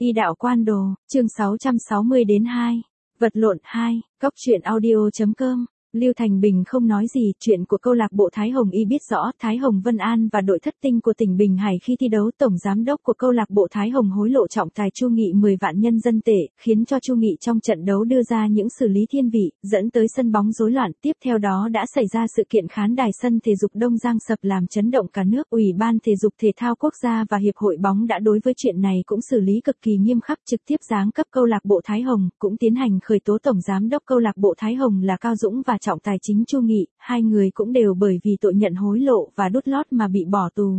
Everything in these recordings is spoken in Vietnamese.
Y đạo quan đồ, chương 660 đến 2. Vật lộn 2, Cóc truyện audio.com. Lưu Thành Bình không nói gì, chuyện của câu lạc bộ Thái Hồng y biết rõ. Thái Hồng Vân An và đội thất tinh của tỉnh Bình Hải khi thi đấu, tổng giám đốc của câu lạc bộ Thái Hồng hối lộ trọng tài Chu Nghị 10 vạn nhân dân tệ, khiến cho Chu Nghị trong trận đấu đưa ra những xử lý thiên vị, dẫn tới sân bóng rối loạn. Tiếp theo đó đã xảy ra sự kiện khán đài sân thể dục Đông Giang sập làm chấn động cả nước. Ủy ban Thể dục Thể thao Quốc gia và Hiệp hội bóng đã đối với chuyện này cũng xử lý cực kỳ nghiêm khắc, trực tiếp giáng cấp câu lạc bộ Thái Hồng, cũng tiến hành khởi tố tổng giám đốc câu lạc bộ Thái Hồng là Cao Dũng và trọng tài chính Chu Nghị, hai người cũng đều bởi vì tội nhận hối lộ và đút lót mà bị bỏ tù.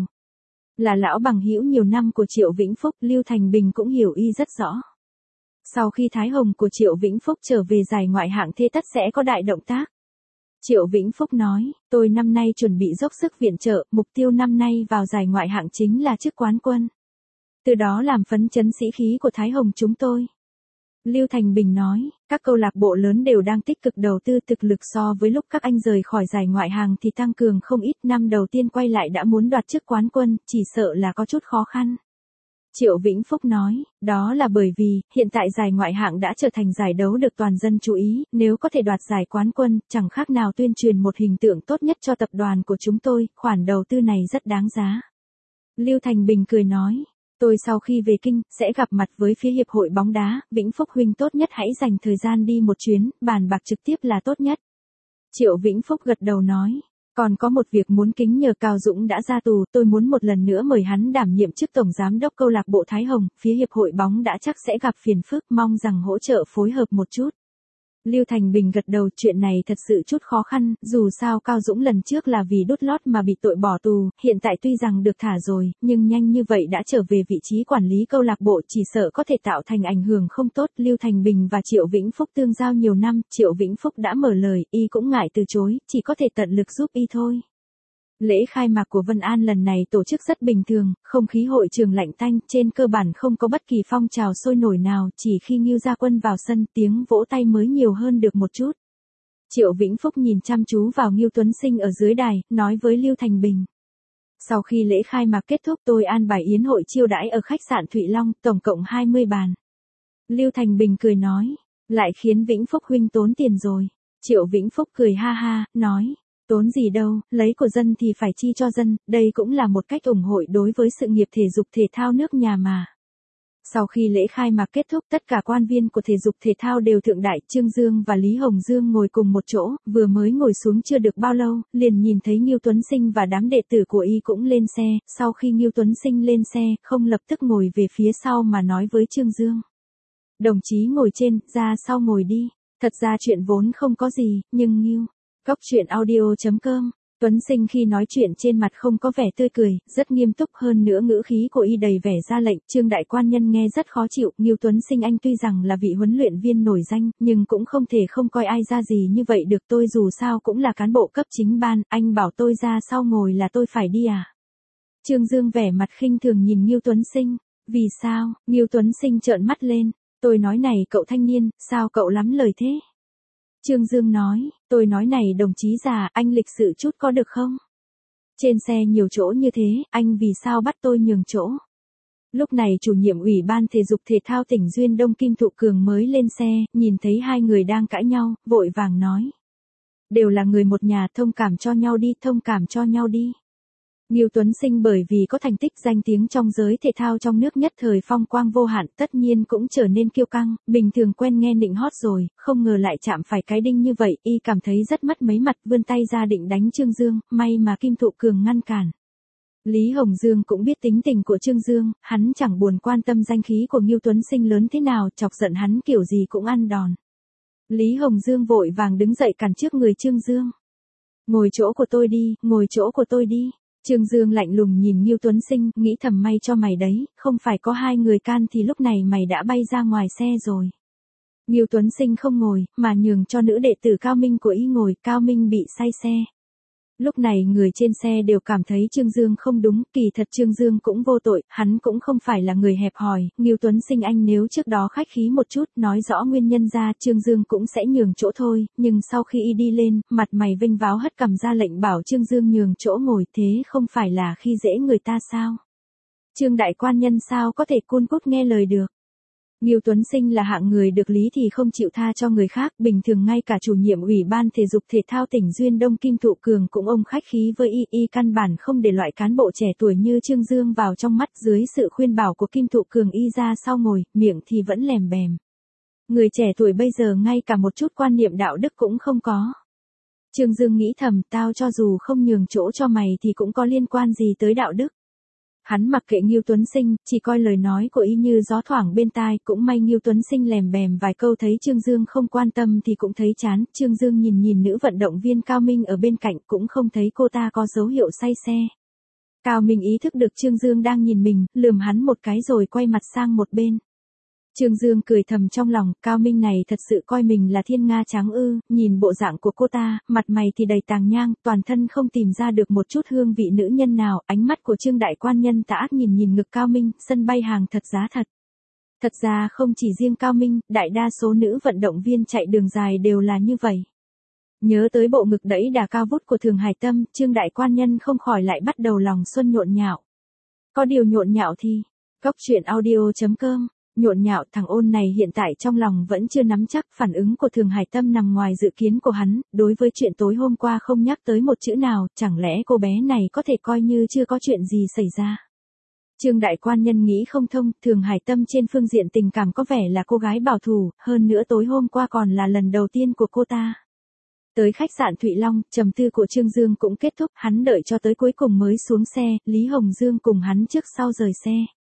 Là lão bằng hữu nhiều năm của Triệu Vĩnh Phúc, Lưu Thành Bình cũng hiểu y rất rõ. Sau khi Thái Hồng của Triệu Vĩnh Phúc trở về giải ngoại hạng thế tất sẽ có đại động tác. Triệu Vĩnh Phúc nói, tôi năm nay chuẩn bị dốc sức viện trợ, mục tiêu năm nay vào giải ngoại hạng chính là chức quán quân. Từ đó làm phấn chấn sĩ khí của Thái Hồng chúng tôi. Lưu Thành Bình nói, các câu lạc bộ lớn đều đang tích cực đầu tư, thực lực so với lúc các anh rời khỏi giải ngoại hạng thì tăng cường không ít. Năm đầu tiên quay lại đã muốn đoạt chức quán quân, chỉ sợ là có chút khó khăn. Triệu Vĩnh Phúc nói, đó là bởi vì, hiện tại giải ngoại hạng đã trở thành giải đấu được toàn dân chú ý, nếu có thể đoạt giải quán quân, chẳng khác nào tuyên truyền một hình tượng tốt nhất cho tập đoàn của chúng tôi, khoản đầu tư này rất đáng giá. Lưu Thành Bình cười nói, tôi sau khi về kinh, sẽ gặp mặt với phía Hiệp hội bóng đá, Vĩnh Phúc huynh tốt nhất hãy dành thời gian đi một chuyến, bàn bạc trực tiếp là tốt nhất. Triệu Vĩnh Phúc gật đầu nói, còn có một việc muốn kính nhờ Cao Dũng đã ra tù, tôi muốn một lần nữa mời hắn đảm nhiệm chức tổng giám đốc câu lạc bộ Thái Hồng, phía Hiệp hội bóng đã chắc sẽ gặp phiền phức, mong rằng hỗ trợ phối hợp một chút. Lưu Thành Bình gật đầu, chuyện này thật sự chút khó khăn, dù sao Cao Dũng lần trước là vì đút lót mà bị tội bỏ tù, hiện tại tuy rằng được thả rồi, nhưng nhanh như vậy đã trở về vị trí quản lý câu lạc bộ chỉ sợ có thể tạo thành ảnh hưởng không tốt. Lưu Thành Bình và Triệu Vĩnh Phúc tương giao nhiều năm, Triệu Vĩnh Phúc đã mở lời, y cũng ngại từ chối, chỉ có thể tận lực giúp y thôi. Lễ khai mạc của Vân An lần này tổ chức rất bình thường, không khí hội trường lạnh tanh, trên cơ bản không có bất kỳ phong trào sôi nổi nào, chỉ khi Ngưu Gia Quân vào sân, tiếng vỗ tay mới nhiều hơn được một chút. Triệu Vĩnh Phúc nhìn chăm chú vào Ngưu Tuấn Sinh ở dưới đài, nói với Lưu Thành Bình. Sau khi lễ khai mạc kết thúc tôi an bài yến hội chiêu đãi ở khách sạn Thụy Long, tổng cộng 20 bàn. Lưu Thành Bình cười nói, lại khiến Vĩnh Phúc huynh tốn tiền rồi. Triệu Vĩnh Phúc cười ha ha, nói. Tốn gì đâu, lấy của dân thì phải chi cho dân, đây cũng là một cách ủng hộ đối với sự nghiệp thể dục thể thao nước nhà mà. Sau khi lễ khai mạc kết thúc, tất cả quan viên của thể dục thể thao đều thượng đại, Trương Dương và Lý Hồng Dương ngồi cùng một chỗ, vừa mới ngồi xuống chưa được bao lâu, liền nhìn thấy Ngưu Tuấn Sinh và đám đệ tử của y cũng lên xe, sau khi Ngưu Tuấn Sinh lên xe, không lập tức ngồi về phía sau mà nói với Trương Dương. Đồng chí ngồi trên, ra sau ngồi đi, thật ra chuyện vốn không có gì, nhưng Ngưu. Cóc truyện audio.com. Tuấn Sinh khi nói chuyện trên mặt không có vẻ tươi cười, rất nghiêm túc, hơn nữa ngữ khí của y đầy vẻ ra lệnh. Trương đại quan nhân nghe rất khó chịu. Ngưu Tuấn Sinh anh tuy rằng là vị huấn luyện viên nổi danh, nhưng cũng không thể không coi ai ra gì như vậy được. Tôi dù sao cũng là cán bộ cấp chính ban, anh bảo tôi ra sau ngồi là tôi phải đi à? Trương Dương vẻ mặt khinh thường nhìn Ngưu Tuấn Sinh. Vì sao? Ngưu Tuấn Sinh trợn mắt lên. Tôi nói này cậu thanh niên, sao cậu lắm lời thế? Trương Dương nói, tôi nói này đồng chí già, anh lịch sự chút có được không? Trên xe nhiều chỗ như thế, anh vì sao bắt tôi nhường chỗ? Lúc này chủ nhiệm Ủy ban Thể dục Thể thao tỉnh Duyên Đông Kim Thụ Cường mới lên xe, nhìn thấy hai người đang cãi nhau, vội vàng nói. Đều là người một nhà, thông cảm cho nhau đi, thông cảm cho nhau đi. Ngưu Tuấn Sinh bởi vì có thành tích danh tiếng trong giới thể thao trong nước nhất thời phong quang vô hạn, tất nhiên cũng trở nên kiêu căng, bình thường quen nghe nịnh hót rồi, không ngờ lại chạm phải cái đinh như vậy, y cảm thấy rất mất mấy mặt, vươn tay ra định đánh Trương Dương, may mà Kim Thụ Cường ngăn cản. Lý Hồng Dương cũng biết tính tình của Trương Dương, hắn chẳng buồn quan tâm danh khí của Ngưu Tuấn Sinh lớn thế nào, chọc giận hắn kiểu gì cũng ăn đòn. Lý Hồng Dương vội vàng đứng dậy cản trước người Trương Dương. Ngồi chỗ của tôi đi, ngồi chỗ của tôi đi. Trương Dương lạnh lùng nhìn Ngưu Tuấn Sinh, nghĩ thầm may cho mày đấy, không phải có hai người can thì lúc này mày đã bay ra ngoài xe rồi. Ngưu Tuấn Sinh không ngồi, mà nhường cho nữ đệ tử Cao Minh của y ngồi, Cao Minh bị say xe. Lúc này người trên xe đều cảm thấy Trương Dương không đúng, kỳ thật Trương Dương cũng vô tội, hắn cũng không phải là người hẹp hòi, Ngưu Tuấn Sinh anh nếu trước đó khách khí một chút, nói rõ nguyên nhân ra, Trương Dương cũng sẽ nhường chỗ thôi, nhưng sau khi y đi lên, mặt mày vênh váo hất cằm ra lệnh bảo Trương Dương nhường chỗ ngồi, thế không phải là khi dễ người ta sao? Trương đại quan nhân sao có thể cun cút nghe lời được? Ngưu Tuấn Sinh là hạng người được lý thì không chịu tha cho người khác, bình thường ngay cả chủ nhiệm Ủy ban Thể dục Thể thao tỉnh Duyên Đông Kim Thụ Cường cũng ông khách khí với y căn bản không để loại cán bộ trẻ tuổi như Trương Dương vào trong mắt. Dưới sự khuyên bảo của Kim Thụ Cường y ra sau ngồi, miệng thì vẫn lèm bèm. Người trẻ tuổi bây giờ ngay cả một chút quan niệm đạo đức cũng không có. Trương Dương nghĩ thầm, tao cho dù không nhường chỗ cho mày thì cũng có liên quan gì tới đạo đức. Hắn mặc kệ Ngưu Tuấn Sinh, chỉ coi lời nói của y như gió thoảng bên tai. Cũng may Ngưu Tuấn Sinh lèm bèm vài câu thấy Trương Dương không quan tâm thì cũng thấy chán. Trương Dương nhìn nữ vận động viên Cao Minh ở bên cạnh, cũng không thấy cô ta có dấu hiệu say xe. Cao Minh ý thức được Trương Dương đang nhìn mình, lườm hắn một cái rồi quay mặt sang một bên. Trương Dương cười thầm trong lòng, Cao Minh này thật sự coi mình là thiên nga trắng ư? Nhìn bộ dạng của cô ta, mặt mày thì đầy tàng nhang, toàn thân không tìm ra được một chút hương vị nữ nhân nào. Ánh mắt của Trương đại quan nhân tà ác nhìn ngực Cao Minh, sân bay hàng thật giá thật. Thật ra không chỉ riêng Cao Minh, đại đa số nữ vận động viên chạy đường dài đều là như vậy. Nhớ tới bộ ngực đẫy đà cao vút của Thường Hải Tâm, Trương đại quan nhân không khỏi lại bắt đầu lòng xuân nhộn nhạo. Có điều nhộn nhạo thì, coctruyện.audio.com. Nhộn nhạo, thằng ôn này hiện tại trong lòng vẫn chưa nắm chắc. Phản ứng của Thường Hải Tâm nằm ngoài dự kiến của hắn, đối với chuyện tối hôm qua không nhắc tới một chữ nào, chẳng lẽ cô bé này có thể coi như chưa có chuyện gì xảy ra. Trương đại quan nhân nghĩ không thông, Thường Hải Tâm trên phương diện tình cảm có vẻ là cô gái bảo thủ, hơn nữa tối hôm qua còn là lần đầu tiên của cô ta. Tới khách sạn Thụy Long, trầm tư của Trương Dương cũng kết thúc, hắn đợi cho tới cuối cùng mới xuống xe. Lý Hồng Dương cùng hắn trước sau rời xe.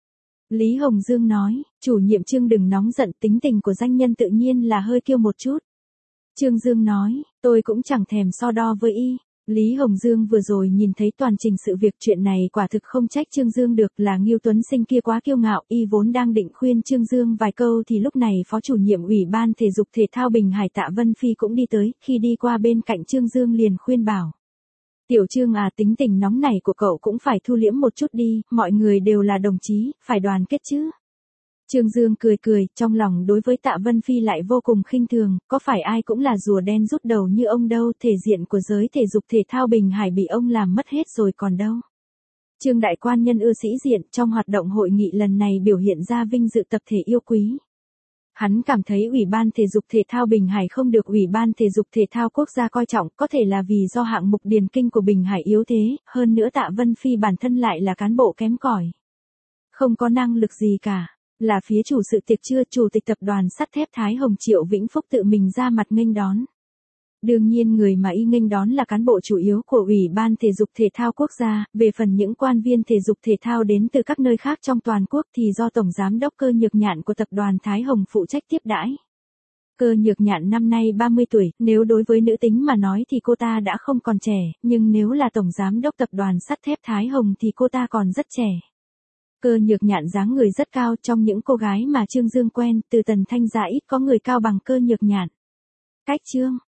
Lý Hồng Dương nói, chủ nhiệm Trương đừng nóng giận, tính tình của danh nhân tự nhiên là hơi kiêu một chút. Trương Dương nói, tôi cũng chẳng thèm so đo với y. Lý Hồng Dương vừa rồi nhìn thấy toàn trình sự việc, chuyện này quả thực không trách Trương Dương được, là Ngưu Tuấn Sinh kia quá kiêu ngạo. Y vốn đang định khuyên Trương Dương vài câu thì lúc này phó chủ nhiệm Ủy ban Thể dục Thể thao Bình Hải Tạ Vân Phi cũng đi tới, khi đi qua bên cạnh Trương Dương liền khuyên bảo. Tiểu Trương à, tính tình nóng này của cậu cũng phải thu liễm một chút đi, mọi người đều là đồng chí, phải đoàn kết chứ. Trương Dương cười, trong lòng đối với Tạ Vân Phi lại vô cùng khinh thường, có phải ai cũng là rùa đen rút đầu như ông đâu, thể diện của giới thể dục thể thao Bình Hải bị ông làm mất hết rồi còn đâu. Trương đại quan nhân ưa sĩ diện, trong hoạt động hội nghị lần này biểu hiện ra vinh dự tập thể yêu quý. Hắn cảm thấy Ủy ban Thể dục Thể thao Bình Hải không được Ủy ban Thể dục Thể thao Quốc gia coi trọng, có thể là vì do hạng mục điền kinh của Bình Hải yếu thế, hơn nữa Tạ Vân Phi bản thân lại là cán bộ kém cỏi. Không có năng lực gì cả, là phía chủ sự tiệc trưa, chủ tịch tập đoàn sắt thép Thái Hồng Triệu Vĩnh Phúc tự mình ra mặt nghênh đón. Đương nhiên người mà y nghênh đón là cán bộ chủ yếu của Ủy ban Thể dục Thể thao Quốc gia, về phần những quan viên thể dục thể thao đến từ các nơi khác trong toàn quốc thì do Tổng Giám đốc Cơ Nhược Nhạn của tập đoàn Thái Hồng phụ trách tiếp đãi. Cơ Nhược Nhạn năm nay 30 tuổi, nếu đối với nữ tính mà nói thì cô ta đã không còn trẻ, nhưng nếu là Tổng Giám đốc tập đoàn sắt thép Thái Hồng thì cô ta còn rất trẻ. Cơ Nhược Nhạn dáng người rất cao, trong những cô gái mà Trương Dương quen, từ Tần Thanh ra ít có người cao bằng Cơ Nhược Nhạn. Cách Trương